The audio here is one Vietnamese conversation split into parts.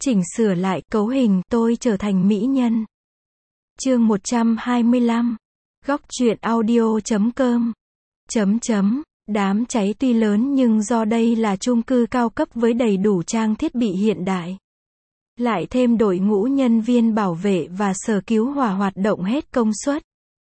Chỉnh sửa lại cấu hình tôi trở thành mỹ nhân. Chương 125. Góc truyện audio.com. Đám cháy tuy lớn nhưng do đây là chung cư cao cấp với đầy đủ trang thiết bị hiện đại, lại thêm đội ngũ nhân viên bảo vệ và sở cứu hỏa hoạt động hết công suất,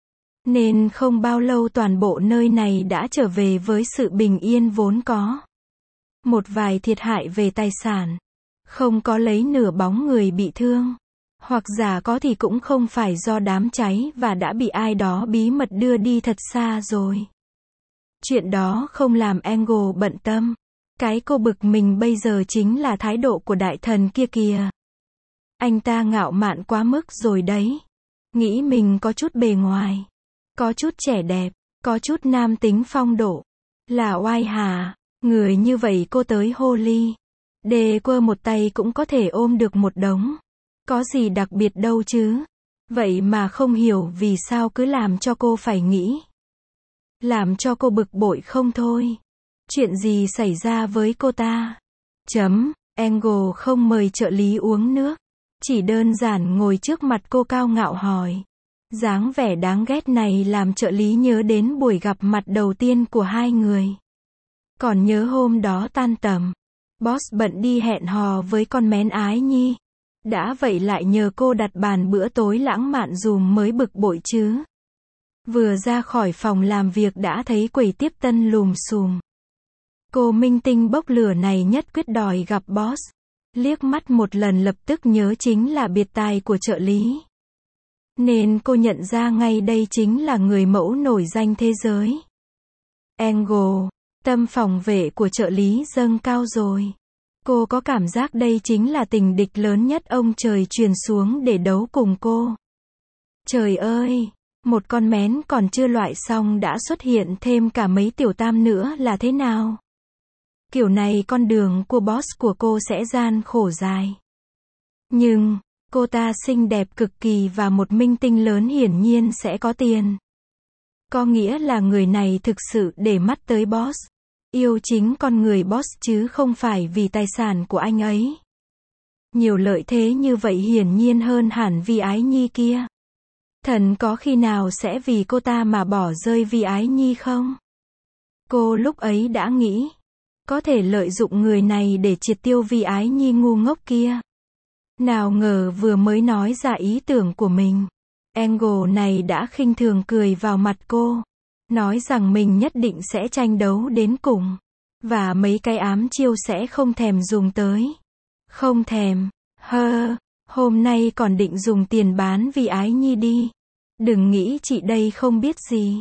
nên không bao lâu toàn bộ nơi này đã trở về với sự bình yên vốn có. Một vài thiệt hại về tài sản, không có lấy nửa bóng người bị thương, hoặc giả có thì cũng không phải do đám cháy và đã bị ai đó bí mật đưa đi thật xa rồi. Chuyện đó không làm Angle bận tâm. Cái cô bực mình bây giờ chính là thái độ của đại thần kia kìa. Anh ta ngạo mạn quá mức rồi đấy. Nghĩ mình có chút bề ngoài, có chút trẻ đẹp, có chút nam tính phong độ. Là oai hà. Người như vậy cô tới Holly Đề quơ một tay cũng có thể ôm được một đống. Có gì đặc biệt đâu chứ. Vậy mà không hiểu vì sao cứ làm cho cô phải nghĩ. Làm cho cô bực bội không thôi. Chuyện gì xảy ra với cô ta? Angle không mời trợ lý uống nước. Chỉ đơn giản ngồi trước mặt cô cao ngạo hỏi. Dáng vẻ đáng ghét này làm trợ lý nhớ đến buổi gặp mặt đầu tiên của hai người. Còn nhớ hôm đó tan tầm, boss bận đi hẹn hò với con mén Ái Nhi. Đã vậy lại nhờ cô đặt bàn bữa tối lãng mạn dùm mới bực bội chứ. Vừa ra khỏi phòng làm việc đã thấy quầy tiếp tân lùm xùm. Cô minh tinh bốc lửa này nhất quyết đòi gặp boss. Liếc mắt một lần lập tức nhớ chính là biệt tài của trợ lý. Nên cô nhận ra ngay đây chính là người mẫu nổi danh thế giới. Angle, tâm phòng vệ của trợ lý dâng cao rồi. Cô có cảm giác đây chính là tình địch lớn nhất ông trời truyền xuống để đấu cùng cô. Trời ơi! Một con mén còn chưa loại xong đã xuất hiện thêm cả mấy tiểu tam nữa là thế nào? Kiểu này con đường của boss của cô sẽ gian khổ dài. Nhưng, cô ta xinh đẹp cực kỳ và một minh tinh lớn hiển nhiên sẽ có tiền. Có nghĩa là người này thực sự để mắt tới boss. Yêu chính con người boss chứ không phải vì tài sản của anh ấy. Nhiều lợi thế như vậy hiển nhiên hơn hẳn vì Ái Nhi kia. Thần có khi nào sẽ vì cô ta mà bỏ rơi vì Ái Nhi không? Cô lúc ấy đã nghĩ, có thể lợi dụng người này để triệt tiêu vì Ái Nhi ngu ngốc kia. Nào ngờ vừa mới nói ra ý tưởng của mình, Angle này đã khinh thường cười vào mặt cô. Nói rằng mình nhất định sẽ tranh đấu đến cùng. Và mấy cái ám chiêu sẽ không thèm dùng tới. Không thèm. Hôm nay còn định dùng tiền bán vì Ái Nhi đi. Đừng nghĩ chị đây không biết gì.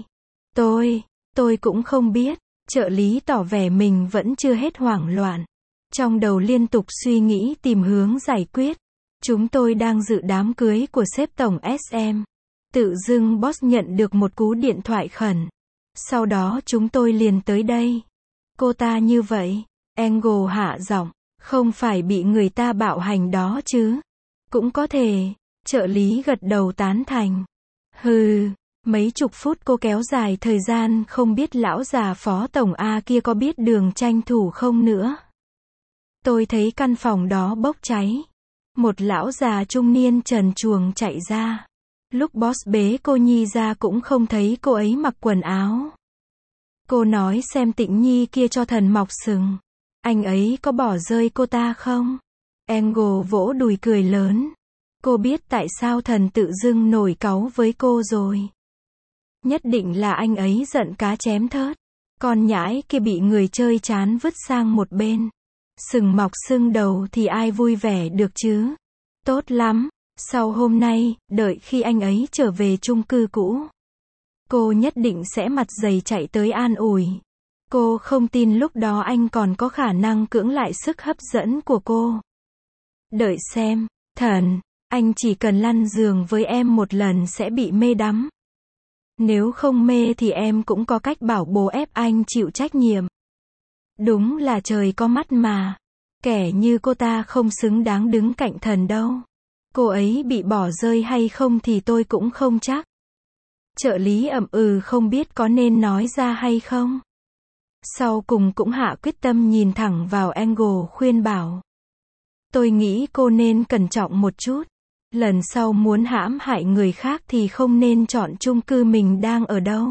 Tôi cũng không biết. Trợ lý tỏ vẻ mình vẫn chưa hết hoảng loạn. Trong đầu liên tục suy nghĩ tìm hướng giải quyết. Chúng tôi đang dự đám cưới của sếp tổng SM. Tự dưng boss nhận được một cú điện thoại khẩn. Sau đó chúng tôi liền tới đây. Cô ta như vậy. Angle hạ giọng. Không phải bị người ta bạo hành đó chứ. Cũng có thể. Trợ lý gật đầu tán thành. Mấy chục phút cô kéo dài thời gian không biết lão già phó tổng A kia có biết đường tranh thủ không nữa. Tôi thấy căn phòng đó bốc cháy. Một lão già trung niên trần truồng chạy ra. Lúc boss bế cô Nhi ra cũng không thấy cô ấy mặc quần áo. Cô nói xem Tịnh Nhi kia cho thần mọc sừng. Anh ấy có bỏ rơi cô ta không? Angle vỗ đùi cười lớn. Cô biết tại sao thần tự dưng nổi cáu với cô rồi. Nhất định là anh ấy giận cá chém thớt. Con nhãi kia bị người chơi chán vứt sang một bên. Sừng mọc sưng đầu thì ai vui vẻ được chứ? Tốt lắm. Sau hôm nay, đợi khi anh ấy trở về chung cư cũ, cô nhất định sẽ mặt dày chạy tới an ủi. Cô không tin lúc đó anh còn có khả năng cưỡng lại sức hấp dẫn của cô. Đợi xem, thần, anh chỉ cần lăn giường với em một lần sẽ bị mê đắm. Nếu không mê thì em cũng có cách bảo bố ép anh chịu trách nhiệm. Đúng là trời có mắt mà. Kẻ như cô ta không xứng đáng đứng cạnh thần đâu. Cô ấy bị bỏ rơi hay không thì tôi cũng không chắc. Trợ lý ậm không biết có nên nói ra hay không. Sau cùng cũng hạ quyết tâm nhìn thẳng vào Angle khuyên bảo. tôi nghĩ cô nên cẩn trọng một chút. Lần sau muốn hãm hại người khác thì không nên chọn chung cư mình đang ở đâu.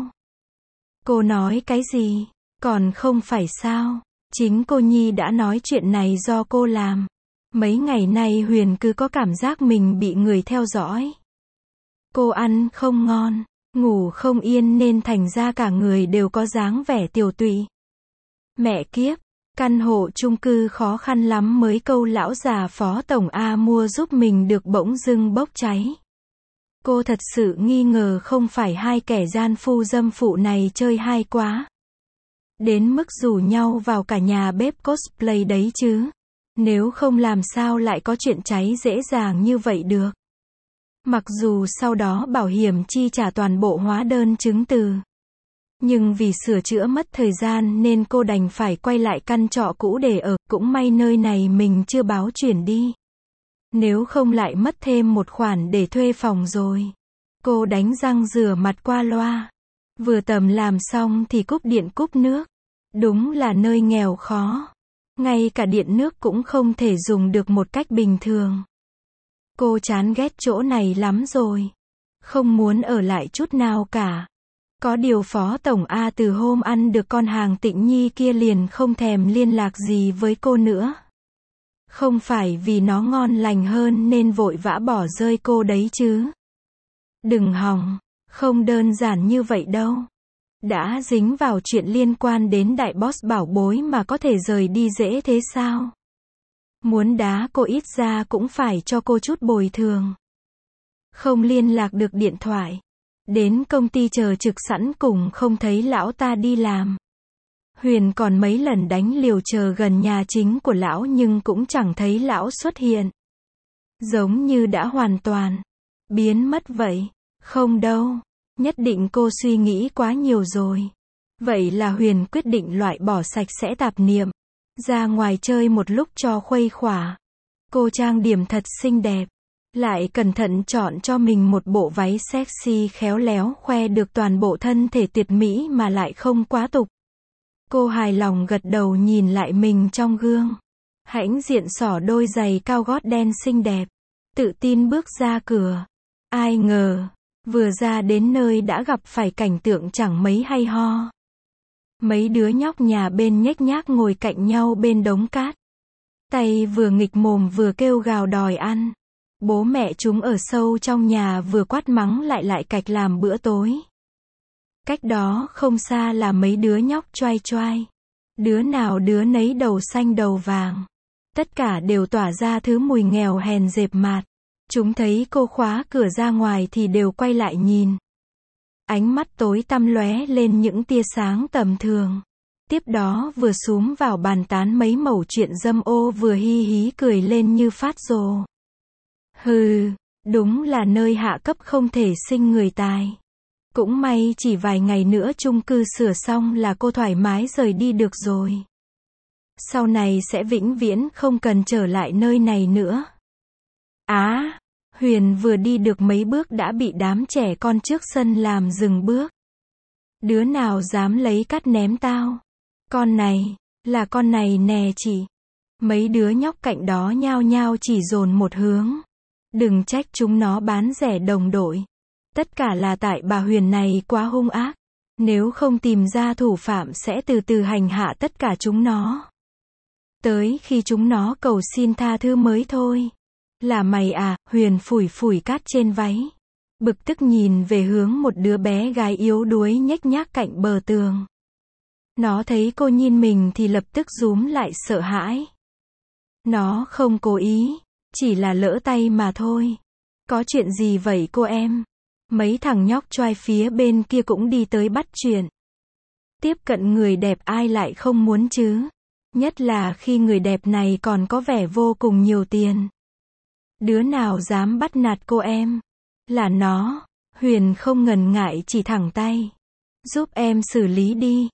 Cô nói cái gì? Còn không phải sao? Chính cô Nhi đã nói chuyện này do cô làm. Mấy ngày nay Huyền cứ có cảm giác mình bị người theo dõi. Cô ăn không ngon, ngủ không yên nên thành ra cả người đều có dáng vẻ tiều tụy. Mẹ kiếp, căn hộ chung cư khó khăn lắm mới câu lão già phó tổng A mua giúp mình được bỗng dưng bốc cháy. Cô thật sự nghi ngờ không phải hai kẻ gian phu dâm phụ này chơi hay quá. Đến mức rủ nhau vào cả nhà bếp cosplay đấy chứ. Nếu không làm sao lại có chuyện cháy dễ dàng như vậy được. Mặc dù sau đó bảo hiểm chi trả toàn bộ hóa đơn chứng từ. Nhưng vì sửa chữa mất thời gian nên cô đành phải quay lại căn trọ cũ để ở, cũng may nơi này mình chưa báo chuyển đi. Nếu không lại mất thêm một khoản để thuê phòng rồi. Cô đánh răng rửa mặt qua loa. Vừa tầm làm xong thì cúp điện cúp nước. Đúng là nơi nghèo khó. Ngay cả điện nước cũng không thể dùng được một cách bình thường. Cô chán ghét chỗ này lắm rồi. Không muốn ở lại chút nào cả. Có điều Phó Tổng A từ hôm ăn được con hàng Tịnh Nhi kia liền không thèm liên lạc gì với cô nữa. Không phải vì nó ngon lành hơn nên vội vã bỏ rơi cô đấy chứ. Đừng hòng, không đơn giản như vậy đâu. Đã dính vào chuyện liên quan đến đại boss bảo bối mà có thể rời đi dễ thế sao? Muốn đá cô ít ra cũng phải cho cô chút bồi thường. Không liên lạc được điện thoại. Đến công ty chờ trực sẵn cùng không thấy lão ta đi làm. Huyền còn mấy lần đánh liều chờ gần nhà chính của lão nhưng cũng chẳng thấy lão xuất hiện. Giống như đã hoàn toàn biến mất vậy. Không đâu. Nhất định cô suy nghĩ quá nhiều rồi. Vậy là Huyền quyết định loại bỏ sạch sẽ tạp niệm. Ra ngoài chơi một lúc cho khuây khỏa. Cô trang điểm thật xinh đẹp. Lại cẩn thận chọn cho mình một bộ váy sexy khéo léo khoe được toàn bộ thân thể tuyệt mỹ mà lại không quá tục. Cô hài lòng gật đầu nhìn lại mình trong gương. Hãnh diện xỏ đôi giày cao gót đen xinh đẹp. Tự tin bước ra cửa. Ai ngờ, vừa ra đến nơi đã gặp phải cảnh tượng chẳng mấy hay ho. Mấy đứa nhóc nhà bên nhếch nhác ngồi cạnh nhau bên đống cát. Tay vừa nghịch mồm vừa kêu gào đòi ăn. Bố mẹ chúng ở sâu trong nhà vừa quát mắng lại cạch làm bữa tối. Cách đó không xa là mấy đứa nhóc choai choai. Đứa nào đứa nấy đầu xanh đầu vàng. Tất cả đều tỏa ra thứ mùi nghèo hèn dẹp mạt. Chúng thấy cô khóa cửa ra ngoài thì đều quay lại nhìn. Ánh mắt tối tăm lóe lên những tia sáng tầm thường. Tiếp đó vừa xúm vào bàn tán mấy mẩu chuyện dâm ô vừa hi hí cười lên như phát rồ. Hừ, đúng là nơi hạ cấp không thể sinh người tài. Cũng may chỉ vài ngày nữa chung cư sửa xong là cô thoải mái rời đi được rồi. Sau này sẽ vĩnh viễn không cần trở lại nơi này nữa. Huyền vừa đi được mấy bước đã bị đám trẻ con trước sân làm dừng bước. Đứa nào dám lấy cát ném tao? Con này, là con này nè chị. Mấy đứa nhóc cạnh đó nhao nhao chỉ dồn một hướng. Đừng trách chúng nó bán rẻ đồng đội. Tất cả là tại bà Huyền này quá hung ác. Nếu không tìm ra thủ phạm sẽ từ từ hành hạ tất cả chúng nó. Tới khi chúng nó cầu xin tha thứ mới thôi. Là mày à? Huyền phủi phủi cát trên váy. Bực tức nhìn về hướng một đứa bé gái yếu đuối nhếch nhác cạnh bờ tường. Nó thấy cô nhìn mình thì lập tức rúm lại sợ hãi. Nó không cố ý, chỉ là lỡ tay mà thôi. Có chuyện gì vậy cô em? Mấy thằng nhóc choai phía bên kia cũng đi tới bắt chuyện. Tiếp cận người đẹp ai lại không muốn chứ? Nhất là khi người đẹp này còn có vẻ vô cùng nhiều tiền. Đứa nào dám bắt nạt cô em? Là nó. Huyền không ngần ngại chỉ thẳng tay. Giúp em xử lý đi.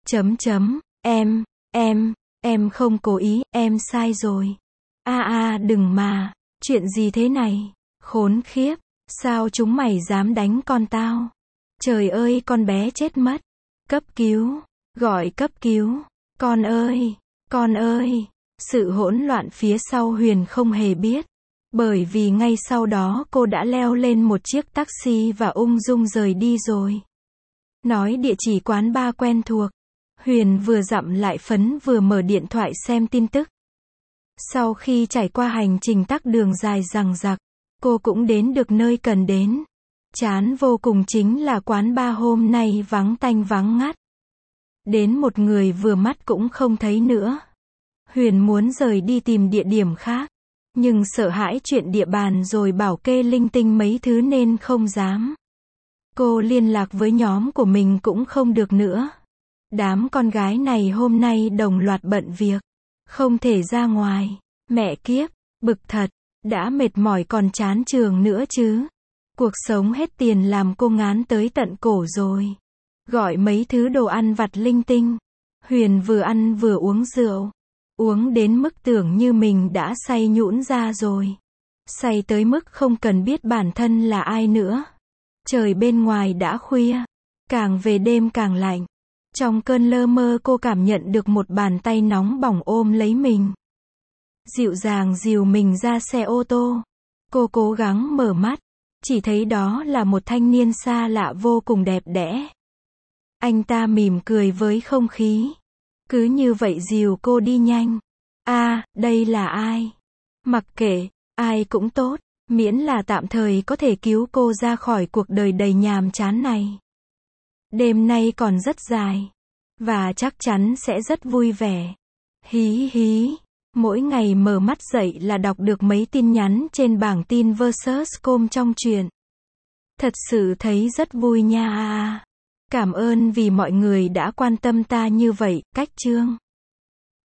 Em không cố ý, em sai rồi. Đừng mà. Chuyện gì thế này? Khốn khiếp. Sao chúng mày dám đánh con tao? Trời ơi con bé chết mất. Cấp cứu. Gọi cấp cứu. Con ơi. Sự hỗn loạn phía sau Huyền không hề biết. Bởi vì ngay sau đó cô đã leo lên một chiếc taxi và ung dung rời đi rồi. Nói địa chỉ quán bar quen thuộc. Huyền vừa dặm lại phấn vừa mở điện thoại xem tin tức. Sau khi trải qua hành trình tắc đường dài dằng dặc, cô cũng đến được nơi cần đến. Chán vô cùng chính là quán bar hôm nay vắng tanh vắng ngắt. Đến một người vừa mắt cũng không thấy nữa. Huyền muốn rời đi tìm địa điểm khác. Nhưng sợ hãi chuyện địa bàn rồi bảo kê linh tinh mấy thứ nên không dám. Cô liên lạc với nhóm của mình cũng không được nữa. Đám con gái này hôm nay đồng loạt bận việc. Không thể ra ngoài. Mẹ kiếp, bực thật. Đã mệt mỏi còn chán trường nữa chứ. Cuộc sống hết tiền làm cô ngán tới tận cổ rồi. Gọi mấy thứ đồ ăn vặt linh tinh. Huyền vừa ăn vừa uống rượu. Uống đến mức tưởng như mình đã say nhũn ra rồi. Say tới mức không cần biết bản thân là ai nữa. Trời bên ngoài đã khuya. Càng về đêm càng lạnh. Trong cơn lơ mơ cô cảm nhận được một bàn tay nóng bỏng ôm lấy mình. Dịu dàng dìu mình ra xe ô tô. Cô cố gắng mở mắt. Chỉ thấy đó là một thanh niên xa lạ vô cùng đẹp đẽ. Anh ta mỉm cười với không khí. Cứ như vậy dìu cô đi nhanh. Đây là ai? Mặc kệ, ai cũng tốt, miễn là tạm thời có thể cứu cô ra khỏi cuộc đời đầy nhàm chán này. Đêm nay còn rất dài. Và chắc chắn sẽ rất vui vẻ. Hí hí. Mỗi ngày mở mắt dậy là đọc được mấy tin nhắn trên bảng tin versus com trong truyện. Thật sự thấy rất vui nha. Cảm ơn vì mọi người đã quan tâm ta như vậy. Cách chương